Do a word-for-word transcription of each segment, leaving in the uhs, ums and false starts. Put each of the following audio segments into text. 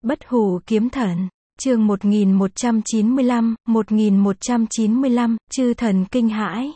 Bất hủ kiếm thần, chương một nghìn một trăm chín mươi lăm, một nghìn một trăm chín mươi lăm, chư thần kinh hãi.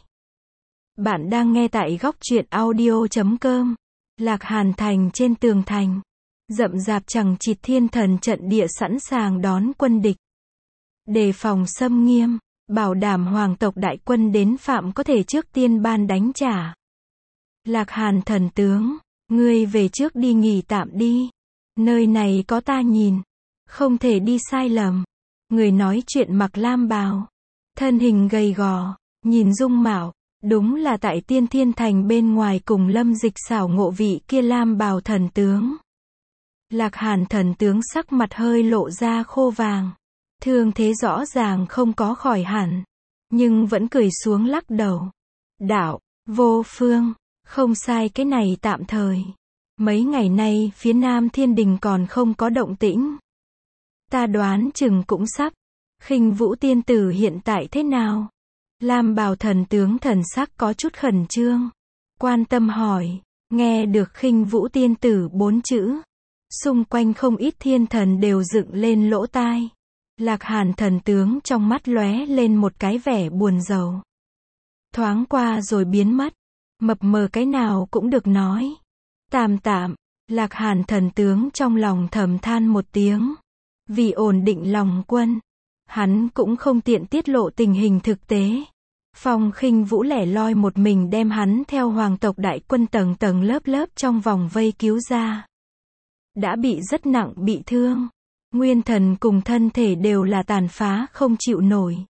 Bạn đang nghe tại góc truyện audio chấm com. Lạc Hàn thành trên tường thành. Rậm rạp chằng chịt thiên thần trận địa sẵn sàng đón quân địch. Đề phòng xâm nghiêm, bảo đảm hoàng tộc đại quân đến phạm có thể trước tiên ban đánh trả. Lạc Hàn thần tướng, ngươi về trước đi nghỉ tạm đi. Nơi này có ta nhìn, không thể đi sai lầm. Người nói chuyện mặc lam bào, thân hình gầy gò, nhìn dung mạo, đúng là tại Tiên Thiên Thành bên ngoài cùng Lâm Dịch xảo ngộ vị kia lam bào thần tướng. Lạc Hàn thần tướng sắc mặt hơi lộ ra khô vàng, thương thế rõ ràng không có khỏi hẳn, nhưng vẫn cười xuống lắc đầu. Đạo, vô phương, không sai, cái này tạm thời. Mấy ngày nay phía Nam Thiên Đình còn không có động tĩnh. Ta đoán chừng cũng sắp. Khinh Vũ tiên tử hiện tại thế nào? Lam bào thần tướng thần sắc có chút khẩn trương, quan tâm hỏi. Nghe được Khinh Vũ tiên tử bốn chữ, xung quanh không ít thiên thần đều dựng lên lỗ tai. Lạc Hàn thần tướng trong mắt lóe lên một cái vẻ buồn rầu, thoáng qua rồi biến mất. Mập mờ cái nào cũng được nói. Tạm tạm, Lạc Hàn thần tướng trong lòng thầm than một tiếng. Vì ổn định lòng quân, hắn cũng không tiện tiết lộ tình hình thực tế. Phong Khinh Vũ lẻ loi một mình đem hắn theo hoàng tộc đại quân tầng tầng lớp lớp trong vòng vây cứu ra. Đã bị rất nặng bị thương. Nguyên thần cùng thân thể đều là tàn phá không chịu nổi.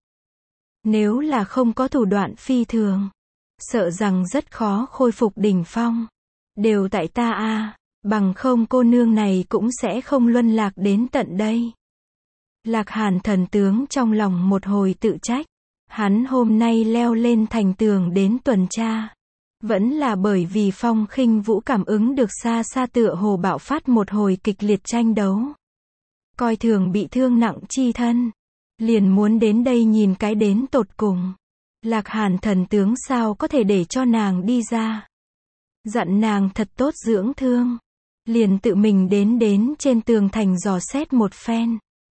Nếu là không có thủ đoạn phi thường, sợ rằng rất khó khôi phục đỉnh phong. Đều tại ta a, à, bằng không cô nương này cũng sẽ không luân lạc đến tận đây. Lạc Hàn thần tướng trong lòng một hồi tự trách. Hắn hôm nay leo lên thành tường đến tuần tra, vẫn là bởi vì Phong Khinh Vũ cảm ứng được xa xa tựa hồ bạo phát một hồi kịch liệt tranh đấu. Coi thường bị thương nặng chi thân, liền muốn đến đây nhìn cái đến tột cùng. Lạc Hàn thần tướng sao có thể để cho nàng đi ra. Dặn nàng thật tốt dưỡng thương, liền tự mình đến đến trên tường thành dò xét một phen.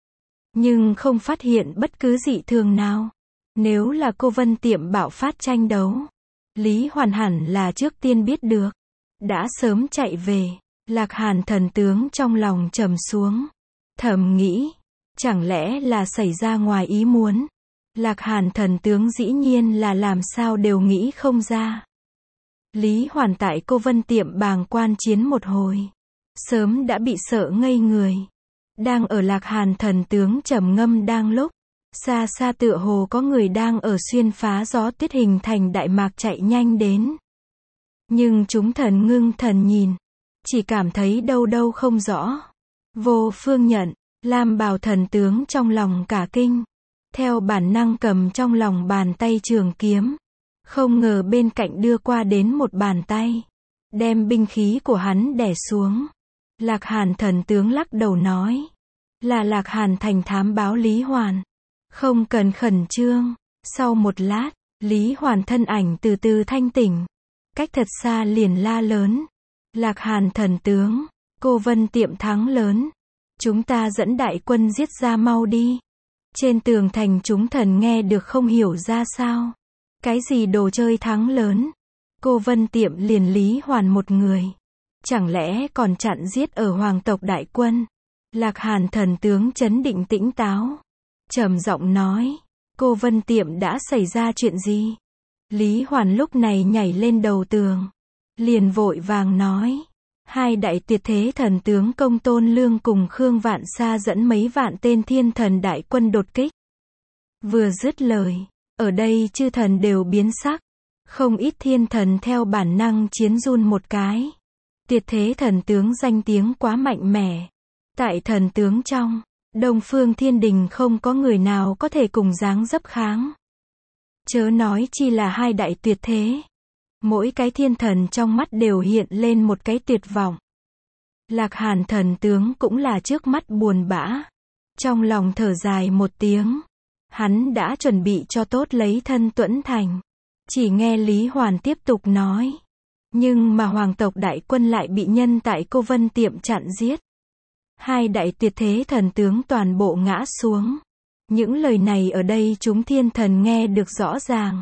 Nhưng không phát hiện bất cứ dị thường nào. Nếu là cô Vân Tiệm bạo phát tranh đấu, Lý Hoàn hẳn là trước tiên biết được, đã sớm chạy về. Lạc Hàn thần tướng trong lòng trầm xuống, thầm nghĩ, chẳng lẽ là xảy ra ngoài ý muốn. Lạc Hàn thần tướng dĩ nhiên là làm sao đều nghĩ không ra. Lý Hoàn tại cô Vân Tiệm bàng quan chiến một hồi, sớm đã bị sợ ngây người. Đang ở Lạc Hàn thần tướng trầm ngâm đang lúc, xa xa tựa hồ có người đang ở xuyên phá gió tuyết hình thành đại mạc chạy nhanh đến. Nhưng chúng thần ngưng thần nhìn, chỉ cảm thấy đâu đâu không rõ. Vô phương nhận, lam bào thần tướng trong lòng cả kinh, theo bản năng cầm trong lòng bàn tay trường kiếm. Không ngờ bên cạnh đưa qua đến một bàn tay, đem binh khí của hắn đè xuống. Lạc Hàn thần tướng lắc đầu nói, là Lạc Hàn thành thám báo Lý Hoàn, không cần khẩn trương. Sau một lát, Lý Hoàn thân ảnh từ từ thanh tỉnh, cách thật xa liền la lớn, Lạc Hàn thần tướng, cô Vân Tiệm thắng lớn, chúng ta dẫn đại quân giết ra mau đi. Trên tường thành chúng thần nghe được không hiểu ra sao. Cái gì đồ chơi thắng lớn? Cô Vân Tiệm liền Lý Hoàn một người, chẳng lẽ còn chặn giết ở hoàng tộc đại quân? Lạc Hàn thần tướng trấn định tĩnh táo, trầm giọng nói, cô Vân Tiệm đã xảy ra chuyện gì? Lý Hoàn lúc này nhảy lên đầu tường, liền vội vàng nói, hai đại tuyệt thế thần tướng Công Tôn Lương cùng Khương Vạn Sa dẫn mấy vạn tên thiên thần đại quân đột kích. Vừa dứt lời, ở đây chư thần đều biến sắc, không ít thiên thần theo bản năng chiến run một cái. Tuyệt thế thần tướng danh tiếng quá mạnh mẽ, tại thần tướng trong Đông Phương Thiên Đình không có người nào có thể cùng dáng dấp kháng. Chớ nói chi là hai đại tuyệt thế. Mỗi cái thiên thần trong mắt đều hiện lên một cái tuyệt vọng. Lạc Hàn thần tướng cũng là trước mắt buồn bã, trong lòng thở dài một tiếng. Hắn đã chuẩn bị cho tốt lấy thân tuẫn thành, chỉ nghe Lý Hoàn tiếp tục nói, nhưng mà hoàng tộc đại quân lại bị nhân tại cô Vân Tiệm chặn giết. Hai đại tuyệt thế thần tướng toàn bộ ngã xuống. Những lời này ở đây chúng thiên thần nghe được rõ ràng.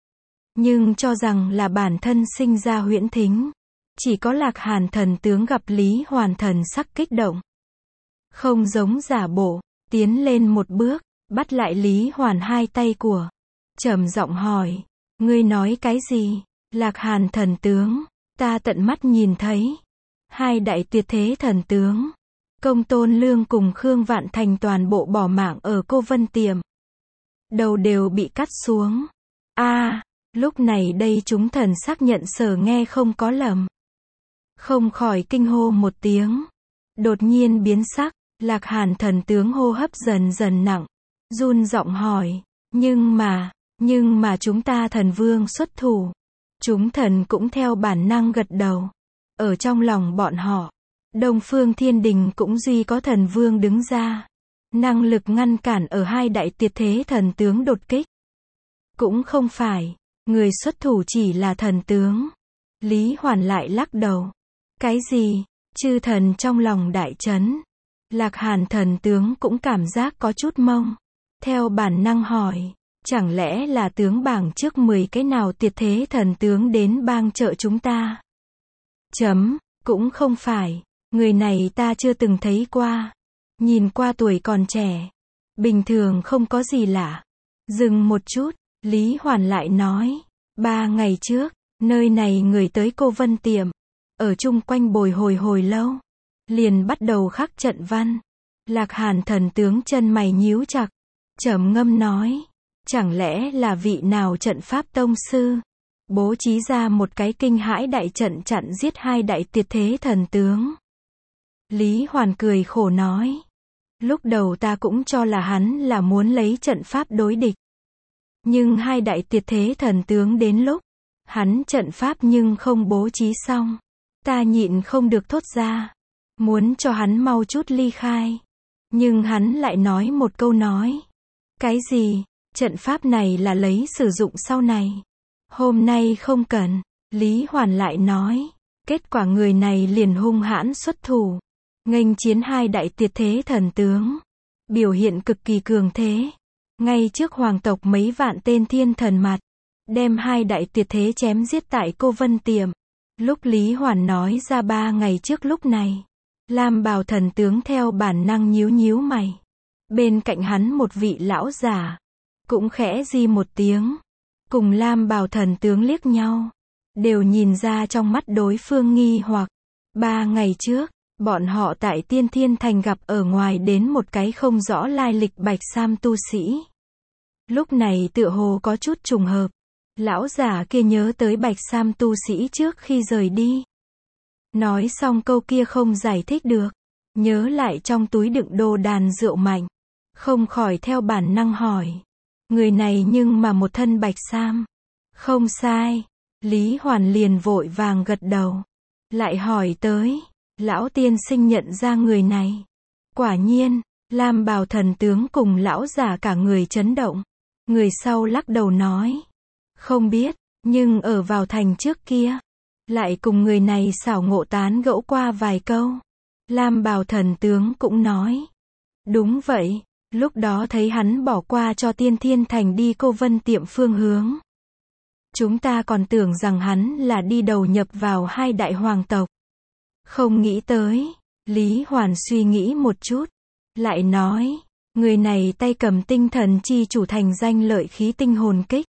Nhưng cho rằng là bản thân sinh ra huyễn thính. Chỉ có Lạc Hàn thần tướng gặp Lý Hoàn thần sắc kích động. Không giống giả bộ, tiến lên một bước, bắt lại Lý Hoàn hai tay của. Trầm giọng hỏi, ngươi nói cái gì? Lạc Hàn thần tướng, ta tận mắt nhìn thấy. Hai đại tuyệt thế thần tướng. Công Tôn Lương cùng Khương Vạn Thành toàn bộ bỏ mạng ở Cô Vân Tiệm. Đầu đều bị cắt xuống. A, à, lúc này đây chúng thần xác nhận sở nghe không có lầm. Không khỏi kinh hô một tiếng. Đột nhiên biến sắc, Lạc Hàn thần tướng hô hấp dần dần nặng. Run giọng hỏi, nhưng mà, nhưng mà chúng ta thần vương xuất thủ. Chúng thần cũng theo bản năng gật đầu. Ở trong lòng bọn họ, Đông Phương Thiên Đình cũng duy có thần vương đứng ra. Năng lực ngăn cản ở hai đại tuyệt thế thần tướng đột kích. Cũng không phải, người xuất thủ chỉ là thần tướng. Lý Hoàn lại lắc đầu. Cái gì? Chư thần trong lòng đại chấn. Lạc Hàn thần tướng cũng cảm giác có chút mông. Theo bản năng hỏi, chẳng lẽ là tướng bảng trước mười cái nào tuyệt thế thần tướng đến bang trợ chúng ta? Chấm, cũng không phải. Người này ta chưa từng thấy qua. Nhìn qua tuổi còn trẻ. Bình thường không có gì lạ. Dừng một chút, Lý Hoàn lại nói. Ba ngày trước, nơi này người tới Cô Vân Tiệm. Ở chung quanh bồi hồi hồi lâu. Liền bắt đầu khắc trận văn. Lạc Hàn thần tướng chân mày nhíu chặt. Trầm ngâm nói. Chẳng lẽ là vị nào trận pháp tông sư? Bố trí ra một cái kinh hãi đại trận chặn giết hai đại tuyệt thế thần tướng. Lý Hoàn cười khổ nói. Lúc đầu ta cũng cho là hắn là muốn lấy trận pháp đối địch. Nhưng hai đại tuyệt thế thần tướng đến lúc, hắn trận pháp nhưng không bố trí xong. Ta nhịn không được thốt ra. Muốn cho hắn mau chút ly khai. Nhưng hắn lại nói một câu nói. Cái gì? Trận pháp này là lấy sử dụng sau này. Hôm nay không cần. Lý Hoàn lại nói. Kết quả người này liền hung hãn xuất thủ. Nghênh chiến hai đại tuyệt thế thần tướng. Biểu hiện cực kỳ cường thế. Ngay trước hoàng tộc mấy vạn tên thiên thần mặt. Đem hai đại tuyệt thế chém giết tại Cô Vân Tiệm. Lúc Lý Hoàn nói ra ba ngày trước lúc này. Lam bào thần tướng theo bản năng nhíu nhíu mày. Bên cạnh hắn một vị lão giả. Cũng khẽ di một tiếng. Cùng Lam bào thần tướng liếc nhau. Đều nhìn ra trong mắt đối phương nghi hoặc. Ba ngày trước, bọn họ tại Tiên Thiên Thành gặp ở ngoài đến một cái không rõ lai lịch bạch sam tu sĩ. Lúc này tựa hồ có chút trùng hợp. Lão giả kia nhớ tới bạch sam tu sĩ trước khi rời đi. Nói xong câu kia không giải thích được. Nhớ lại trong túi đựng đồ đàn rượu mạnh. Không khỏi theo bản năng hỏi. Người này nhưng mà một thân bạch sam. Không sai. Lý Hoàn liền vội vàng gật đầu. Lại hỏi tới. Lão tiên sinh nhận ra người này. Quả nhiên, Lam bào thần tướng cùng lão giả cả người chấn động. Người sau lắc đầu nói. Không biết, nhưng ở vào thành trước kia. Lại cùng người này xảo ngộ tán gẫu qua vài câu. Lam bào thần tướng cũng nói. Đúng vậy, lúc đó thấy hắn bỏ qua cho Tiên Thiên Thành đi Cô Vân Tiệm phương hướng. Chúng ta còn tưởng rằng hắn là đi đầu nhập vào hai đại hoàng tộc. Không nghĩ tới. Lý Hoàn suy nghĩ một chút. Lại nói. Người này tay cầm tinh thần chi chủ thành danh lợi khí tinh hồn kích.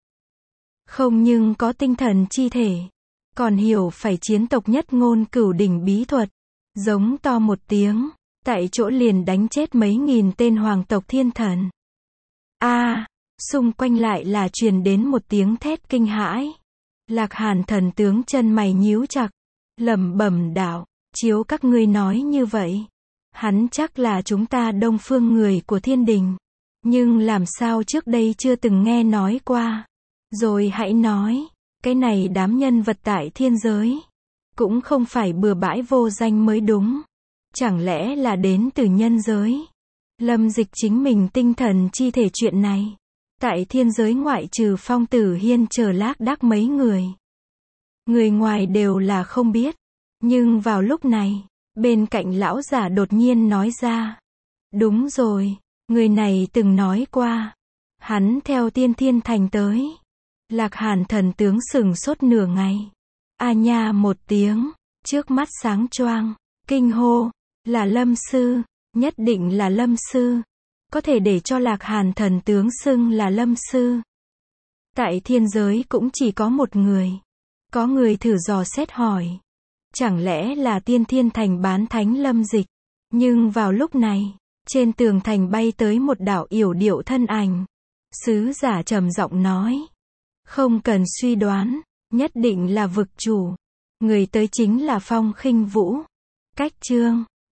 Không nhưng có tinh thần chi thể. Còn hiểu phải chiến tộc nhất ngôn cửu đỉnh bí thuật. Giống to một tiếng. Tại chỗ liền đánh chết mấy nghìn tên hoàng tộc thiên thần. A, à, xung quanh lại là truyền đến một tiếng thét kinh hãi. Lạc Hàn thần tướng chân mày nhíu chặt. Lẩm bẩm đạo. Chiếu các ngươi nói như vậy. Hắn chắc là chúng ta Đông Phương người của Thiên Đình. Nhưng làm sao trước đây chưa từng nghe nói qua. Rồi hãy nói. Cái này đám nhân vật tại thiên giới. Cũng không phải bừa bãi vô danh mới đúng. Chẳng lẽ là đến từ nhân giới. Lâm Dịch chính mình tinh thần chi thể chuyện này. Tại thiên giới ngoại trừ Phong Tử Hiên chờ lác đác mấy người. Người ngoài đều là không biết. Nhưng vào lúc này, Bên cạnh lão giả đột nhiên nói ra. Đúng rồi, người này từng nói qua. Hắn theo Tiên Thiên Thành tới. Lạc Hàn thần tướng sửng sốt nửa ngày. A nha một tiếng, trước mắt sáng choang, kinh hô, là Lâm sư, nhất định là Lâm sư. Có thể để cho Lạc Hàn thần tướng xưng là Lâm sư. Tại thiên giới cũng chỉ có một người. Có người thử dò xét hỏi. Chẳng lẽ là Tiên Thiên Thành bán thánh Lâm Dịch? Nhưng vào lúc này, trên tường thành bay tới một đạo yểu điệu thân ảnh. Sứ giả trầm giọng nói. Không cần suy đoán, nhất định là vực chủ. Người tới chính là Phong Khinh Vũ. Cách chương